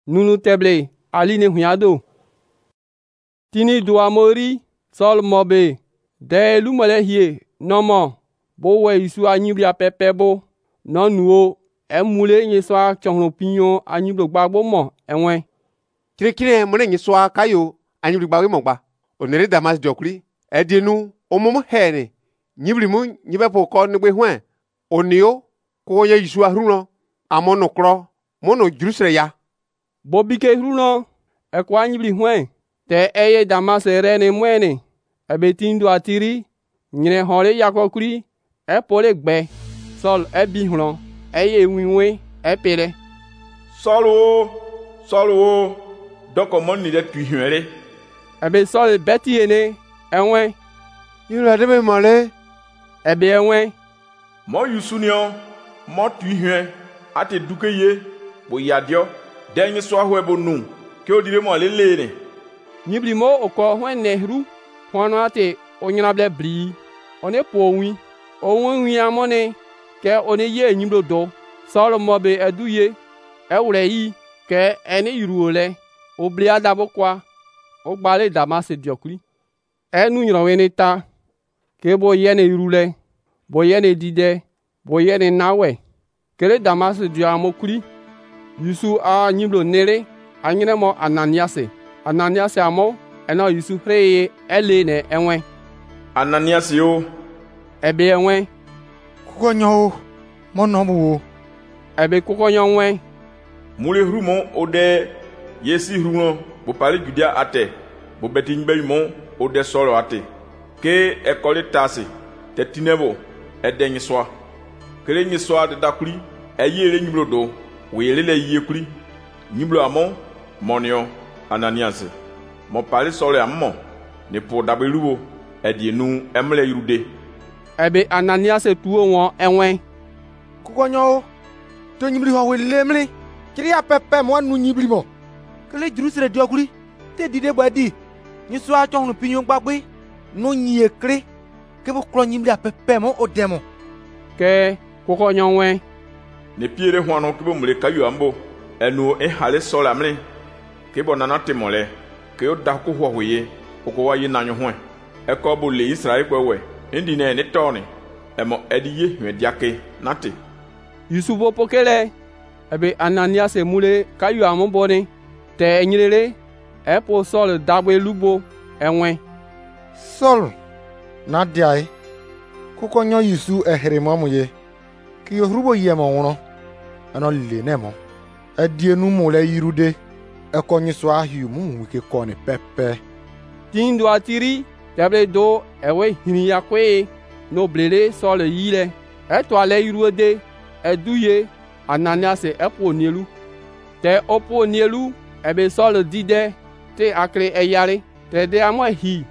nunu teble aline hunyado. Tini doa mori Saul mobe de lumole hie nomo bo we Yesu anyibli apepe bo no nuo emule nyeswa chonro pinyo anyiblo gbagbo mo enwe. Kire mone nyeswa kayo anyibli gbagbo mo gba. Onere Damas jokuri edienu omum hene nyibli mu nyibe po ko nigbe hwen onio ko ye Yesu ahruno amono kro mono Jerusalem ya. Bobike hruno ekwa anyibli hwen te eye Damas rene mwene ebetindo atiri nyine hore yakokuri epole gbe Saul ebi hron eye winwe epere. Saul o doko moni de tuihere. Ebe Saul beti ene enwe. Yura de me mole. Ebe enwe. Mo yusunio mo tuihe ate dukeye bo yadio denye so ahwe bo nu ke odire mo lele. Nyibli mo oko hwen nehru hono ate onyinable bri one powi onwi amone ke one ye nyimlo do Saul mobe eduye ewre yi ke eni yuruole obli adabo kwa ogbale Damas diokuri enu nyrawene ta ke bo yene yurule bo yene dide bo yene nawe kele Damas diamokuri Yusu a nyimlo nere anyine mo Ananias amo eno Yusu freye ele ne enwe. Ananias yo ebe enwe kukonyo mo no mo ebe kukonyo enwe mule hrumo ode yesi hrumo bo pale Judea ate bo betingbe mo ode solo ate ke ekole tase te tinebo edenyi soa kele nyi soa de dakuri eyele nyiblo do weyele yekuri nyiblo amo monio Ananias mo pale solo ammo ne po dabeluwo edienu emle yurude. Ebe Ananias tuo won enwe kukonyo to nyibli ho welemli kiri apepe mo anu nyibli mo kele Jerusalem diokuri te dide badi nyiso a chon pinyo gbagbe no nyie kre ke bo kro nyibli apepe mo odemo ke kukonyo we ne piere hoano ke bo mle kayu ambo enu e hale sola mle ke bo nanate mole ke o da ko ho hoye ko wa yi nanyo ho e ko bo le Israel kwewe ndi ne ne toni emo ediye hwediake nate Yusufu pokele ebe Ananias mule kayu amobone te enyirere epo Saul dagbe lubo enwe. Saul na diai kukonyo Yusu ehremo muye ki yohrubo yemo wono ano le nemo edienu mule yirude ekonyi so ahiu mu wike kone pepe Tindo atiri teble do ewe hiniya kwe no blele Saul yile eto ale yirude eduye Ananias epo nielu te opo nielu ebe Saul dide te akre eyare te de amo hi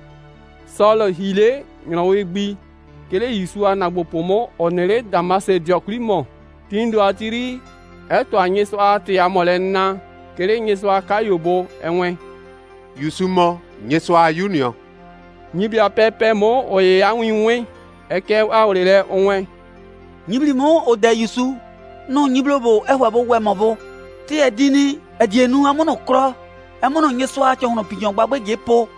Saul hile nyawe gbi kele Yesu anagbo pomo onere Damas diokuri mo tindo atiri eto anyeso ate amole na kele nyeso akayobo enwe. Yusu mo nyeswa union Nyibli apepe mo oye awinwe eke awrele onwe. Nyibli mo ode Yusu no nyiblo bo ehwa bo wemo bo ti edini edienu amono kro amono nyeso a chono pijon gbagbe jepo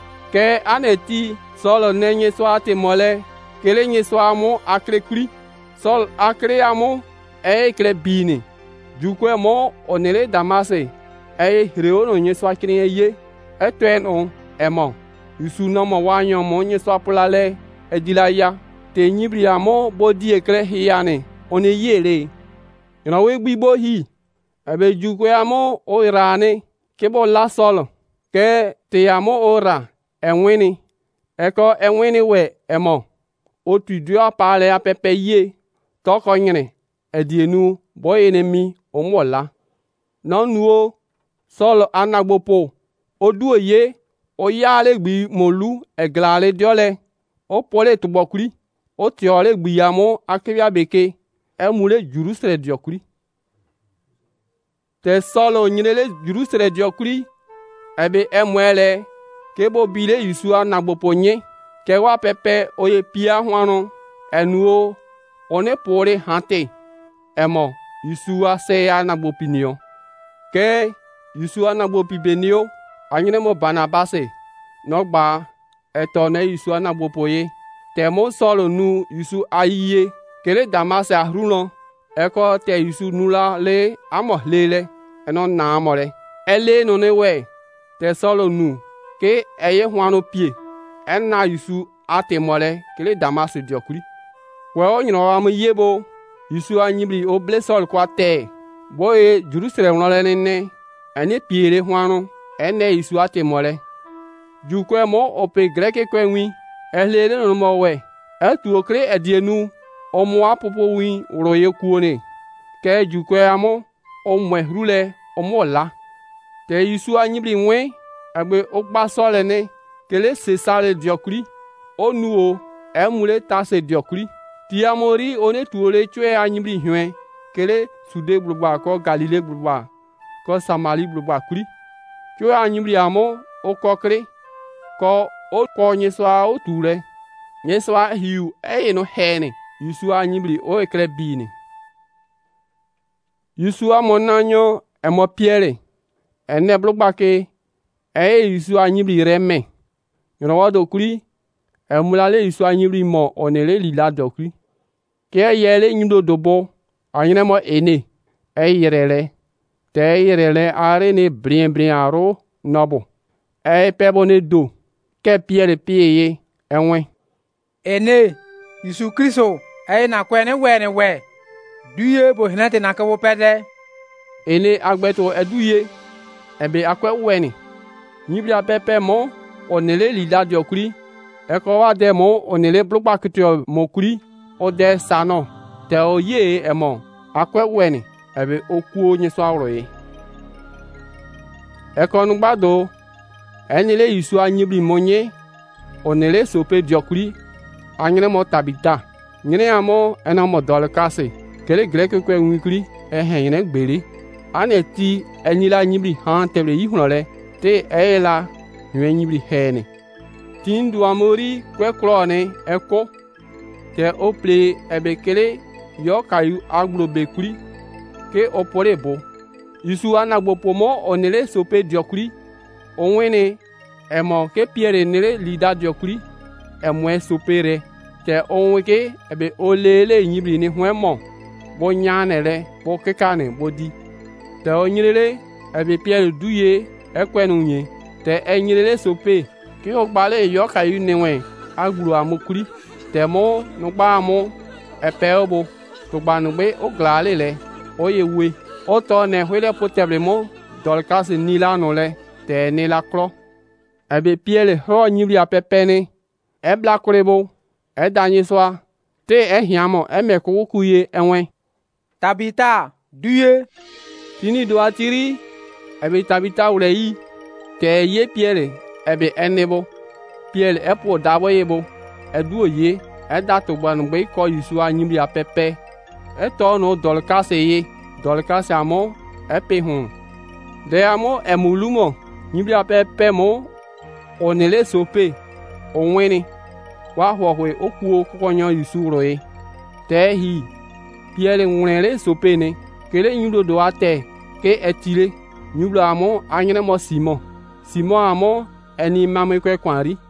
Ke aneti Saul ne nyeso ate mole kele nyeso amo akrekuri Saul akre amo kre bini jukwe mo onere Damas reo no nyeso akre ye etwen emo Yusu no mo wanyo mo nyeso apulale edilaya te nyibli amo bodi ekre hiane one yele yana we gbibo hi ebe jukwe amo oirane kebo la Saul ke te amo ora enwini eko enwini we emo otu du apale apepe ye toko nyine edienu boy enemi omola no nuo Saul anagbopo odu ye oyale gbi molu eglale diole o pole tubokuri o tiole gbi amo akibia beke emule Jerusalem diokuri te Saul nyinele Jerusalem diokuri ebe emwele kebo bile Yusu anagbopo nye kewa pepe oye pia hwano enuo one pore hante emo Yusu ase anagbopinio ke Yusu anagbo pibenio anyine mo Barnabase nogba eto ne Yusu anagbo poye temo solo nu Yusu ayiye kele Damase ahrulon eko te Yusu nula le amo lele eno na amore ele no ne we te solo nu ke eye hwano pie enna Yusu ate mole kele Damase diokuri we o nyino am yebo Yusu anyibri o blesol kwa te boye Jerusalem no le ne ene piere hwano ene Yusu ate mole jukwe mo ope greke kwenwi elele no mo we etu okre edienu omo apopo wi roye kuone ke jukwe amo omwe rule omo la te Yusu anyibri nwe agbe ogba sole ne kele se sale diokuri onuo emule tase diokuri ti amori one tuole chwe anyibri hwe kele sude gbugba ko Galile gbugba ko Samari gbugba kuri chwe anyibri amo okokre ko o ko nyeswa o ture nyeswa hiu no hene Yusu anyibri o ekre bini Yusu amonanyo emo Pierre ene blugba ke Yusu anyibri reme nyowa dokuri emulale Yusu anyibri mo onele lila dokuri ke yele nyimdo dobo anyine mo ene yerele te yerele are ne brien aro nobo pebo ne do ke Pierre pieye enwe ene Yusu Kristo na kwene we duye bo hinate na kawo pede ene agbeto eduye ebe akwe weni nyibia pepe mo onele lida diokuri eko wa de mo onele blugba kitio mo kuri o de sano te oye emo akwe weni ebe okuo nyeso awroye eko nugbado enele Yusu anyibri monye onele sope diokuri anyine mo Tabita nyine amo enamo Dorcas kele greke kwe nwikuri nyine gbere aneti enyila nyibri han tebre yihunole te eyela nywe nyibri hene tindu amori kwe klone eko te ople ebe kele yo kayu aglo bekuri ke opore bo Yusu anagbo pomo onele sope diokuri onwene emo ke Pierre nele lida diokuri emwe sopere te onweke ebe olele nyibri ni hwemo bo nyanele bo kekane bodi te onyirele ebe Pierre duye ekwenunye te enyirele sope ke ogbale yo kayu newe agburu amukuri te mo nugba amo epeobo to gbanugbe oglale le oyewe oto ne hwele poteble mo Dorcas nila no le te nila klo ebe Pierre ho nyibri apepene ebla kurebo edanye soa te ehiamo emeko kuye enwe Tabita duye tini do atiri ebe Tabita ureyi te ye Pierre ebe enebo Pierre epo dabo yebo edu ye edato gbanugbe ko Yusu anyibri apepe eto no Dorcas ye Dorcas amo epehun de amo emulumo nyibri apepe mo onele sope onweni wa hwohwe okuo kukonyo Yusu roye tehi Pierre nwele sope ne kele nyudo do ate ke etile nyudo amo anyene mo Simon amo eni mamekwe kwanri